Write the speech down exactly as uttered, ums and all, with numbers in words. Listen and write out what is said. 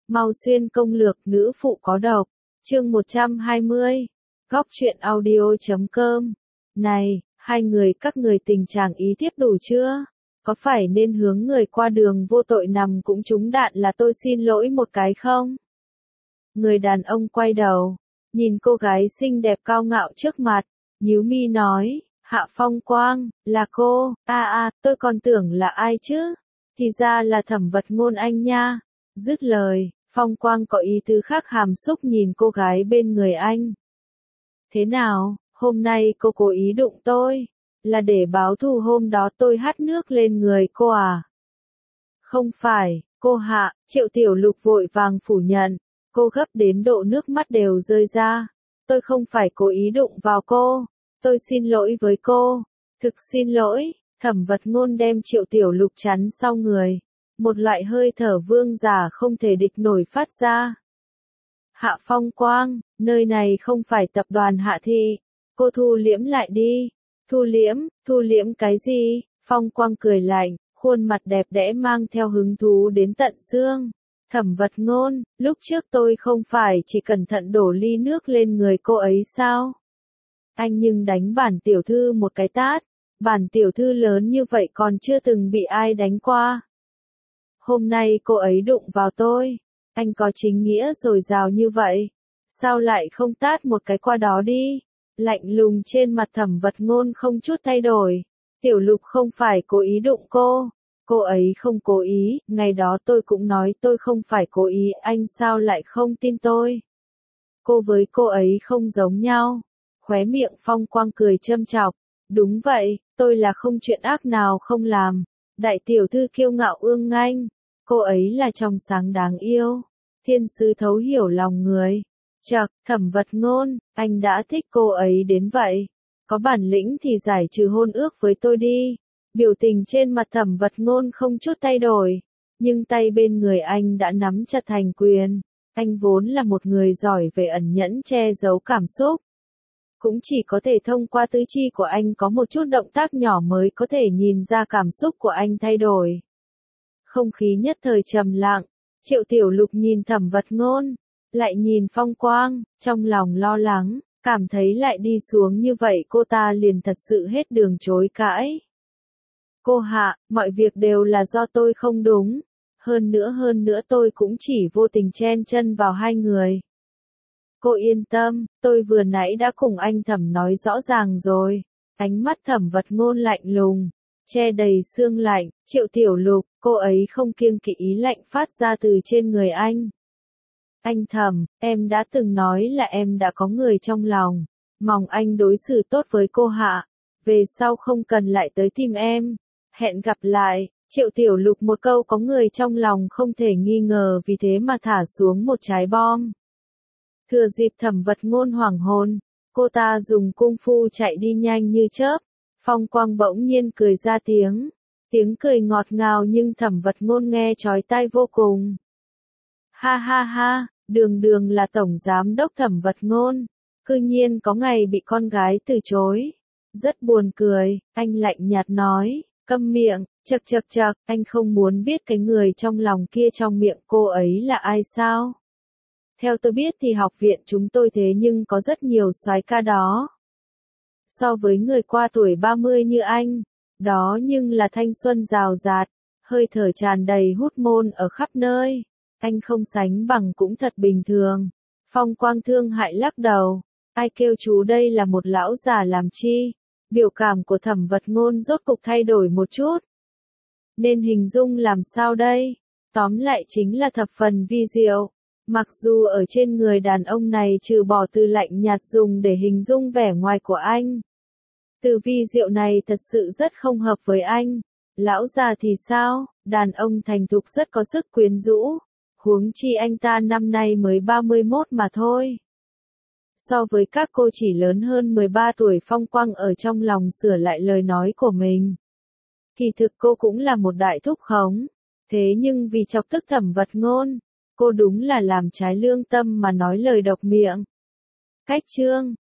Mau xuyên công lược nữ phụ có độc. Chương một trăm hai mươi. Góc truyện audio chấm com. Này, hai người các người tình trạng ý tiếp đủ chưa? Có phải nên hướng người qua đường vô tội nằm cũng trúng đạn là tôi xin lỗi một cái không? Người đàn ông quay đầu, nhìn cô gái xinh đẹp cao ngạo trước mặt, nhíu mi nói, Hạ Phong Quang, là cô, a a, tôi còn tưởng là ai chứ? Thì ra là Thẩm Vật Ngôn anh nha. Dứt lời, Phong Quang có ý tứ khác hàm xúc nhìn cô gái bên người anh. Thế nào, hôm nay cô cố ý đụng tôi, là để báo thù hôm đó tôi hắt nước lên người cô à? Không phải, cô Hạ, Triệu Tiểu Lục vội vàng phủ nhận, cô gấp đến độ nước mắt đều rơi ra. Tôi không phải cố ý đụng vào cô, tôi xin lỗi với cô, thực xin lỗi. Thẩm Vật Ngôn đem Triệu Tiểu Lục chắn sau người, một loại hơi thở vương giả không thể địch nổi phát ra. Hạ Phong Quang, nơi này không phải tập đoàn Hạ Thị, cô thu liễm lại đi. Thu liễm, thu liễm cái gì? Phong Quang cười lạnh, khuôn mặt đẹp đẽ mang theo hứng thú đến tận xương. Thẩm Vật Ngôn, lúc trước tôi không phải chỉ cẩn thận đổ ly nước lên người cô ấy sao? Anh nhưng đánh bản tiểu thư một cái tát, bản tiểu thư lớn như vậy còn chưa từng bị ai đánh qua. Hôm nay cô ấy đụng vào tôi, anh có chính nghĩa dồi dào như vậy, sao lại không tát một cái qua đó đi? Lạnh lùng trên mặt Thẩm Vật Ngôn không chút thay đổi. Tiểu Lục không phải cố ý đụng cô, cô ấy không cố ý, ngày đó tôi cũng nói tôi không phải cố ý, anh sao lại không tin tôi? Cô với cô ấy không giống nhau. Khóe miệng Phong Quang cười châm chọc, đúng vậy, tôi là không chuyện ác nào không làm. Đại tiểu thư kiêu ngạo ương nganh, cô ấy là trong sáng đáng yêu, thiên sứ thấu hiểu lòng người. Chậc, Thẩm Vật Ngôn, anh đã thích cô ấy đến vậy, có bản lĩnh thì giải trừ hôn ước với tôi đi. Biểu tình trên mặt Thẩm Vật Ngôn không chút thay đổi, nhưng tay bên người anh đã nắm chặt thành quyền. Anh vốn là một người giỏi về ẩn nhẫn che giấu cảm xúc, cũng chỉ có thể thông qua tứ chi của anh có một chút động tác nhỏ mới có thể nhìn ra cảm xúc của anh thay đổi. Không khí nhất thời trầm lặng, Triệu Tiểu Lục nhìn Thẩm Vật Ngôn, lại nhìn Phong Quang, trong lòng lo lắng, cảm thấy lại đi xuống như vậy cô ta liền thật sự hết đường chối cãi. Cô Hạ, mọi việc đều là do tôi không đúng, hơn nữa hơn nữa tôi cũng chỉ vô tình chen chân vào hai người. Cô yên tâm, tôi vừa nãy đã cùng anh Thẩm nói rõ ràng rồi. Ánh mắt Thẩm Vật Ngôn lạnh lùng, che đầy sương lạnh. Triệu Tiểu Lục, cô ấy không kiêng kỵ ý lạnh phát ra từ trên người anh. Anh Thẩm, em đã từng nói là em đã có người trong lòng, mong anh đối xử tốt với cô Hạ, về sau không cần lại tới tìm em. Hẹn gặp lại. Triệu Tiểu Lục một câu có người trong lòng không thể nghi ngờ vì thế mà thả xuống một trái bom. Thừa dịp Thẩm Vật Ngôn hoảng hồn, cô ta dùng cung phu chạy đi nhanh như chớp. Phong Quang bỗng nhiên cười ra tiếng, tiếng cười ngọt ngào nhưng Thẩm Vật Ngôn nghe chói tai vô cùng. Ha ha ha, đường đường là tổng giám đốc Thẩm Vật Ngôn, cư nhiên có ngày bị con gái từ chối. Rất buồn cười, anh lạnh nhạt nói, câm miệng, chậc chậc chậc, anh không muốn biết cái người trong lòng kia trong miệng cô ấy là ai sao? Theo tôi biết thì học viện chúng tôi thế nhưng có rất nhiều soái ca đó. So với người qua tuổi ba mươi như anh, đó nhưng là thanh xuân rào rạt, hơi thở tràn đầy hút môn ở khắp nơi. Anh không sánh bằng cũng thật bình thường. Phong Quang thương hại lắc đầu, ai kêu chú đây là một lão già làm chi? Biểu cảm của Thẩm Vật Ngôn rốt cục thay đổi một chút. Nên hình dung làm sao đây? Tóm lại chính là thập phần vi diệu. Mặc dù ở trên người đàn ông này trừ bỏ từ lạnh nhạt dùng để hình dung vẻ ngoài của anh. Từ vi diệu này thật sự rất không hợp với anh. Lão già thì sao? Đàn ông thành thục rất có sức quyến rũ. Huống chi anh ta năm nay mới ba mươi mốt mà thôi. So với các cô chỉ lớn hơn mười ba tuổi. Phong Quang ở trong lòng sửa lại lời nói của mình. Kỳ thực cô cũng là một đại thúc khống. Thế nhưng vì chọc tức Thẩm Vật Ngôn, cô đúng là làm trái lương tâm mà nói lời độc miệng. Cách chương